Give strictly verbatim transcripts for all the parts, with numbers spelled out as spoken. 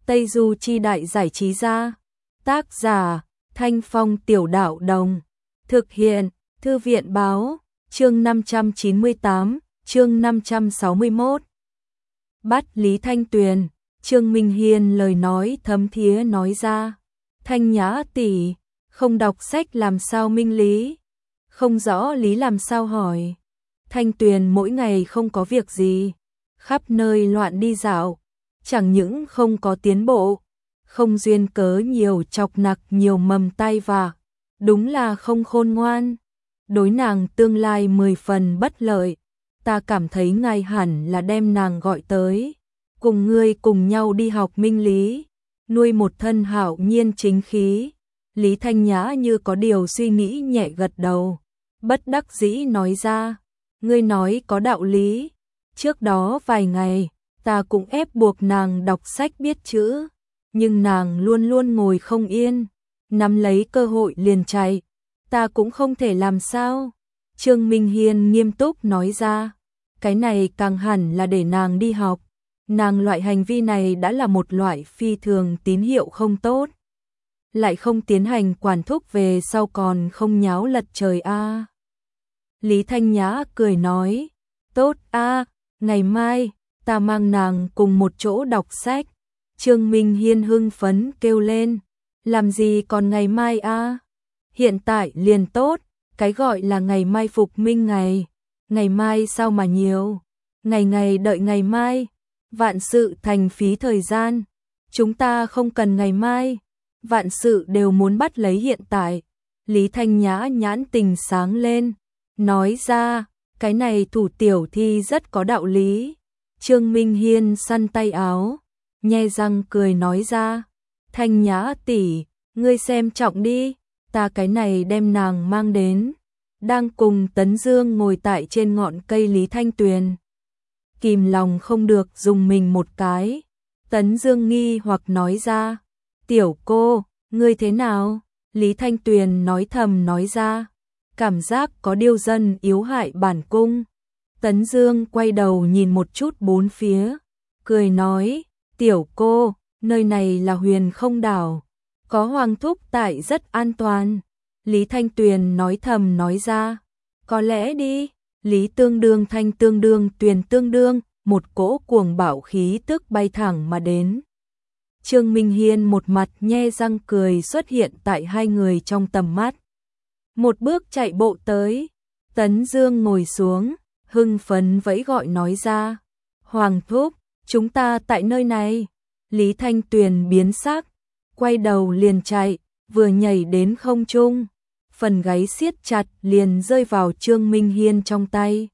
Tây Du Chi Đại Giải Trí Gia. Tác giả Thanh Phong Tiểu Đạo Đồng. Thực hiện Thư viện Báo. Chương năm trăm chín mươi tám, chương năm trăm sáu mươi mốt. Bắt Lý Thanh Tuyền. Trương Minh Hiên lời nói thấm thía nói ra. Thanh Nhã tỷ, không đọc sách làm sao minh lý? Không rõ lý làm sao hỏi? Thanh Tuyền mỗi ngày không có việc gì, khắp nơi loạn đi dạo, chẳng những không có tiến bộ, không duyên cớ nhiều chọc nặc nhiều mầm tai vạ, đúng là không khôn ngoan. Đối nàng tương lai mười phần bất lợi, ta cảm thấy ngài hẳn là đem nàng gọi tới, cùng ngươi cùng nhau đi học minh lý, nuôi một thân hảo nhiên chính khí. Lý Thanh Nhã như có điều suy nghĩ nhẹ gật đầu, bất đắc dĩ nói ra, ngươi nói có đạo lý, trước đó vài ngày, ta cũng ép buộc nàng đọc sách biết chữ, nhưng nàng luôn luôn ngồi không yên, nắm lấy cơ hội liền chạy, ta cũng không thể làm sao. Trương Minh Hiên nghiêm túc nói ra, cái này càng hẳn là để nàng đi học, nàng loại hành vi này đã là một loại phi thường tín hiệu không tốt. Lại không tiến hành quản thúc về sau còn không nháo lật trời a. À. Lý Thanh Nhã cười nói, tốt a, à, ngày mai, ta mang nàng cùng một chỗ đọc sách. Trương Minh Hiên hưng phấn kêu lên, làm gì còn ngày mai a? À? Hiện tại liền tốt, cái gọi là ngày mai phục minh ngày, ngày mai sao mà nhiều, ngày ngày đợi ngày mai, vạn sự thành phí thời gian, chúng ta không cần ngày mai, vạn sự đều muốn bắt lấy hiện tại. Lý Thanh Nhã nhãn tình sáng lên, nói ra, cái này thủ tiểu thi rất có đạo lý. Trương Minh Hiên săn tay áo, nhe răng cười nói ra, Thanh Nhã tỷ, ngươi xem trọng đi, ta cái này đem nàng mang đến. Đang cùng Tấn Dương ngồi tại trên ngọn cây Lý Thanh Tuyền, kìm lòng không được dùng mình một cái. Tấn Dương nghi hoặc nói ra, tiểu cô, ngươi thế nào? Lý Thanh Tuyền nói thầm nói ra, cảm giác có điều dân yếu hại bản cung. Tấn Dương quay đầu nhìn một chút bốn phía, cười nói, tiểu cô, nơi này là Huyền Không Đảo, có Hoàng thúc tại rất an toàn. Lý Thanh Tuyền nói thầm nói ra, có lẽ đi. Lý tương đương thanh tương đương tuyền tương đương, một cỗ cuồng bạo khí tức bay thẳng mà đến. Trương Minh Hiên một mặt nhe răng cười xuất hiện tại hai người trong tầm mắt. Một bước chạy bộ tới, Tấn Dương ngồi xuống, hưng phấn vẫy gọi nói ra, Hoàng thúc, chúng ta tại nơi này. Lý Thanh Tuyền biến sắc, quay đầu liền chạy, vừa nhảy đến không trung, phần gáy siết chặt liền rơi vào Trương Minh Hiên trong tay.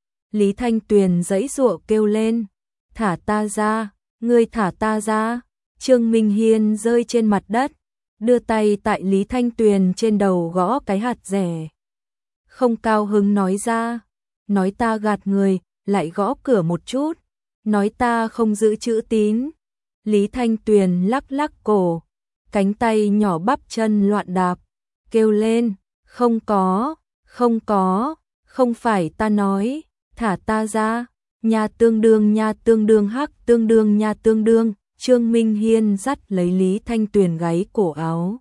Lý Thanh Tuyền giãy giụa kêu lên, thả ta ra, ngươi thả ta ra. Trương Minh Hiên rơi trên mặt đất, đưa tay tại Lý Thanh Tuyền trên đầu gõ cái hạt rẻ. Không cao hứng nói ra, nói ta gạt người, lại gõ cửa một chút, nói ta không giữ chữ tín. Lý Thanh Tuyền lắc lắc cổ, cánh tay nhỏ bắp chân loạn đạp, kêu lên, không có, không có, không phải ta nói, thả ta ra, nhà tương đương nhà tương đương hắc tương đương nhà tương đương. Trương Minh Hiên dắt lấy Lý Thanh Tuyền gáy cổ áo,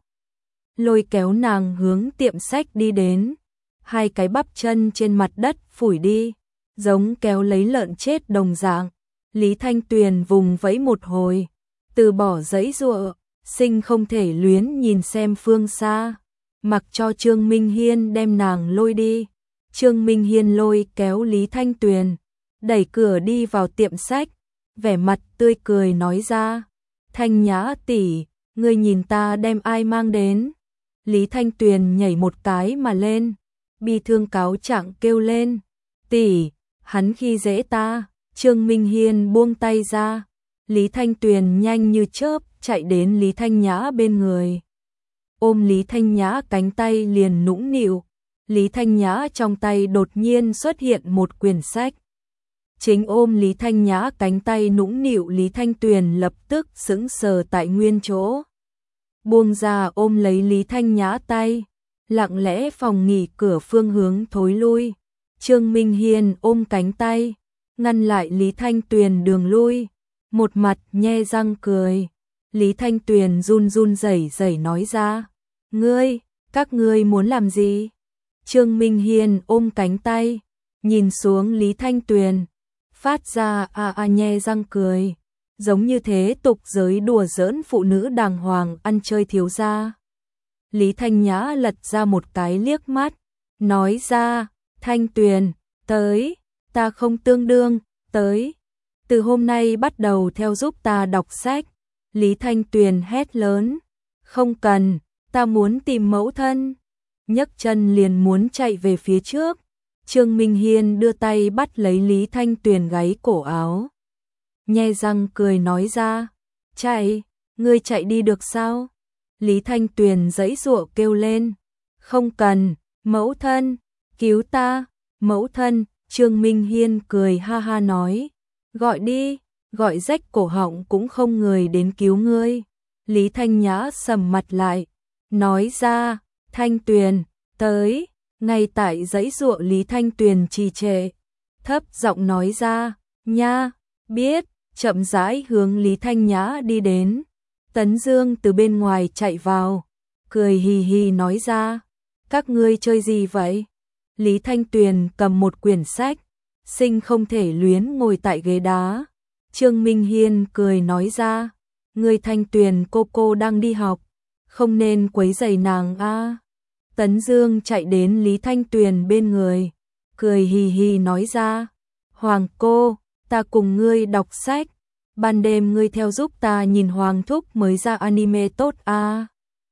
lôi kéo nàng hướng tiệm sách đi đến, hai cái bắp chân trên mặt đất phủi đi, giống kéo lấy lợn chết đồng dạng. Lý Thanh Tuyền vùng vẫy một hồi, từ bỏ giãy giụa, sinh không thể luyến nhìn xem phương xa, mặc cho Trương Minh Hiên đem nàng lôi đi. Trương Minh Hiên lôi kéo Lý Thanh Tuyền, đẩy cửa đi vào tiệm sách, vẻ mặt tươi cười nói ra, Thanh Nhã tỷ, ngươi nhìn ta đem ai mang đến? Lý Thanh Tuyền nhảy một cái mà lên, bi thương cáo trạng kêu lên, tỷ, hắn khi dễ ta. Trương Minh Hiên buông tay ra, Lý Thanh Tuyền nhanh như chớp chạy đến Lý Thanh Nhã bên người, ôm Lý Thanh Nhã cánh tay liền nũng nịu. Lý Thanh Nhã trong tay đột nhiên xuất hiện một quyển sách. Chính ôm Lý Thanh Nhã cánh tay nũng nịu Lý Thanh Tuyền lập tức sững sờ tại nguyên chỗ. Buông ra ôm lấy Lý Thanh Nhã tay, lặng lẽ phòng nghỉ cửa phương hướng thối lui. Trương Minh Hiên ôm cánh tay, ngăn lại Lý Thanh Tuyền đường lui, một mặt nhe răng cười. Lý Thanh Tuyền run run rẩy rẩy nói ra. Ngươi, các ngươi muốn làm gì? Trương Minh Hiên ôm cánh tay, nhìn xuống Lý Thanh Tuyền, phát ra a a nhe răng cười, giống như thế tục giới đùa giỡn phụ nữ đàng hoàng ăn chơi thiếu gia. Lý Thanh Nhã lật ra một cái liếc mắt, nói ra, Thanh Tuyền, tới, ta không tương đương, tới. Từ hôm nay bắt đầu theo giúp ta đọc sách. Lý Thanh Tuyền hét lớn, không cần, ta muốn tìm mẫu thân. Nhấc chân liền muốn chạy về phía trước. Trương Minh Hiên đưa tay bắt lấy Lý Thanh Tuyền gáy cổ áo. Nhe răng cười nói ra, chạy, ngươi chạy đi được sao? Lý Thanh Tuyền giãy giụa kêu lên, không cần, mẫu thân, cứu ta, mẫu thân. Trương Minh Hiên cười ha ha nói, gọi đi, gọi rách cổ họng cũng không người đến cứu ngươi. Lý Thanh Nhã sầm mặt lại, nói ra, Thanh Tuyền, tới. Ngay tại giãy giụa Lý Thanh Tuyền trì trệ, thấp giọng nói ra, nha, biết, chậm rãi hướng Lý Thanh Nhã đi đến. Tấn Dương từ bên ngoài chạy vào, cười hì hì nói ra, các ngươi chơi gì vậy? Lý Thanh Tuyền cầm một quyển sách, sinh không thể luyến ngồi tại ghế đá. Trương Minh Hiên cười nói ra, ngươi Thanh Tuyền cô cô đang đi học, không nên quấy rầy nàng a. Tấn Dương chạy đến Lý Thanh Tuyền bên người, cười hì hì nói ra, Hoàng cô, ta cùng ngươi đọc sách, ban đêm ngươi theo giúp ta nhìn Hoàng thúc mới ra anime tốt a.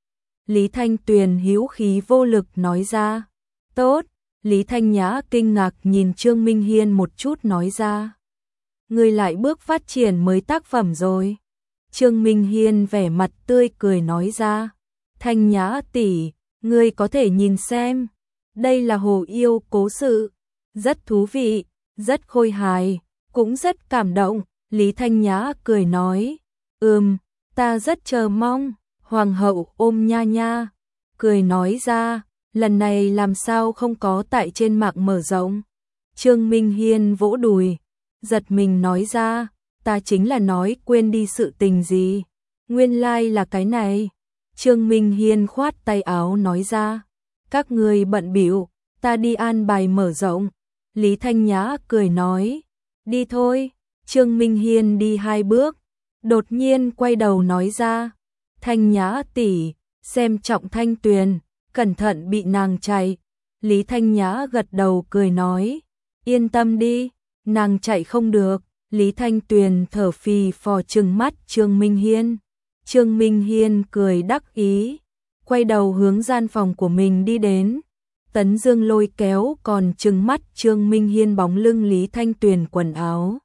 Lý Thanh Tuyền hữu khí vô lực nói ra, tốt. Lý Thanh Nhã kinh ngạc nhìn Trương Minh Hiên một chút nói ra, ngươi lại bước phát triển mới tác phẩm rồi. Trương Minh Hiên vẻ mặt tươi cười nói ra, Thanh Nhã tỷ, ngươi có thể nhìn xem, đây là Hồ Yêu cố sự, rất thú vị, rất khôi hài, cũng rất cảm động. Lý Thanh Nhã cười nói, ừm, ta rất chờ mong. Hoàng hậu ôm nha nha, cười nói ra, lần này làm sao không có tại trên mạng mở rộng. Trương Minh Hiên vỗ đùi, giật mình nói ra, ta chính là nói quên đi sự tình gì, nguyên lai like là cái này. Trương Minh Hiên khoát tay áo nói ra, các ngươi bận bịu, ta đi an bài mở rộng. Lý Thanh Nhã cười nói, đi thôi. Trương Minh Hiên đi hai bước, đột nhiên quay đầu nói ra, Thanh Nhã tỷ, xem trọng Thanh Tuyền, cẩn thận bị nàng chạy. Lý Thanh Nhã gật đầu cười nói, yên tâm đi, nàng chạy không được. Lý Thanh Tuyền thở phì phò trừng mắt Trương Minh Hiên. Trương Minh Hiên cười đắc ý, quay đầu hướng gian phòng của mình đi đến. Tấn Dương lôi kéo còn trừng mắt Trương Minh Hiên bóng lưng Lý Thanh Tuyền quần áo.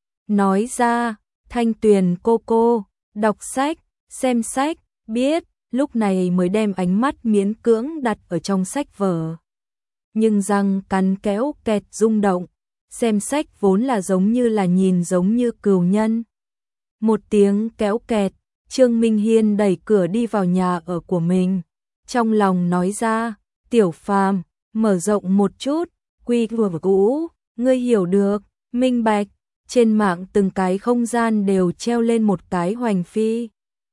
Nói ra, Thanh Tuyền cô cô, đọc sách, xem sách, biết, lúc này mới đem ánh mắt miễn cưỡng đặt ở trong sách vở. Nhưng răng cắn kéo kẹt rung động, xem sách vốn là giống như là nhìn giống như cừu nhân. Một tiếng kéo kẹt, Trương Minh Hiên đẩy cửa đi vào nhà ở của mình. Trong lòng nói ra, Tiểu Phàm, mở rộng một chút, quy vừa cũ, ngươi hiểu được, minh bạch. Trên mạng từng cái không gian đều treo lên một cái hoành phi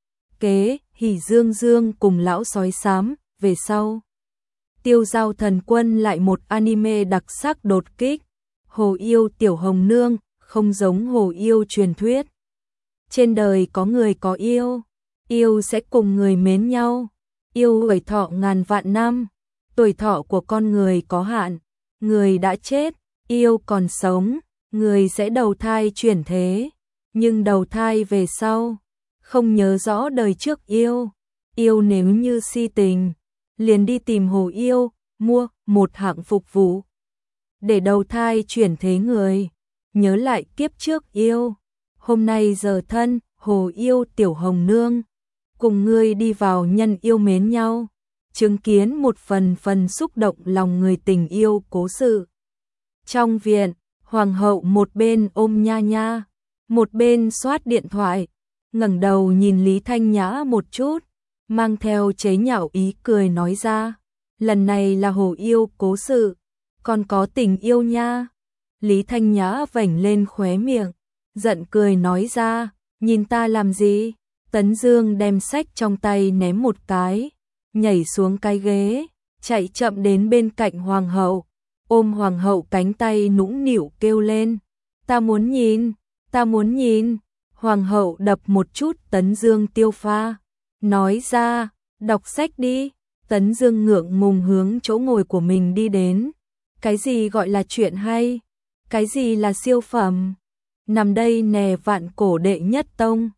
kế, Hỉ Dương Dương cùng lão sói xám, về sau. Tiêu Giao Thần Quân lại một anime đặc sắc đột kích, Hồ Yêu Tiểu Hồng Nương, không giống Hồ Yêu truyền thuyết. Trên đời có người có yêu, yêu sẽ cùng người mến nhau, yêu tuổi thọ ngàn vạn năm, tuổi thọ của con người có hạn, người đã chết, yêu còn sống, người sẽ đầu thai chuyển thế, nhưng đầu thai về sau, không nhớ rõ đời trước yêu, yêu nếu như si tình, liền đi tìm Hồ Yêu, mua một hạng phục vụ. Để đầu thai chuyển thế người, nhớ lại kiếp trước yêu, hôm nay giờ thân, Hồ Yêu Tiểu Hồng Nương, cùng ngươi đi vào nhân yêu mến nhau, chứng kiến một phần phần xúc động lòng người tình yêu cố sự. Trong viện, Hoàng hậu một bên ôm nha nha, một bên soát điện thoại, ngẩng đầu nhìn Lý Thanh Nhã một chút, mang theo chế nhạo ý cười nói ra, lần này là Hồ Yêu cố sự, còn có tình yêu nha. Lý Thanh Nhã vểnh lên khóe miệng, giận cười nói ra, nhìn ta làm gì, Tấn Dương đem sách trong tay ném một cái, nhảy xuống cái ghế, chạy chậm đến bên cạnh hoàng hậu, ôm hoàng hậu cánh tay nũng nịu kêu lên, ta muốn nhìn, ta muốn nhìn. Hoàng hậu đập một chút Tấn Dương tiêu pha, nói ra, đọc sách đi. Tấn Dương ngượng ngùng hướng chỗ ngồi của mình đi đến. Cái gì gọi là chuyện hay? Cái gì là siêu phẩm? Nằm đây nè, vạn cổ đệ nhất tông.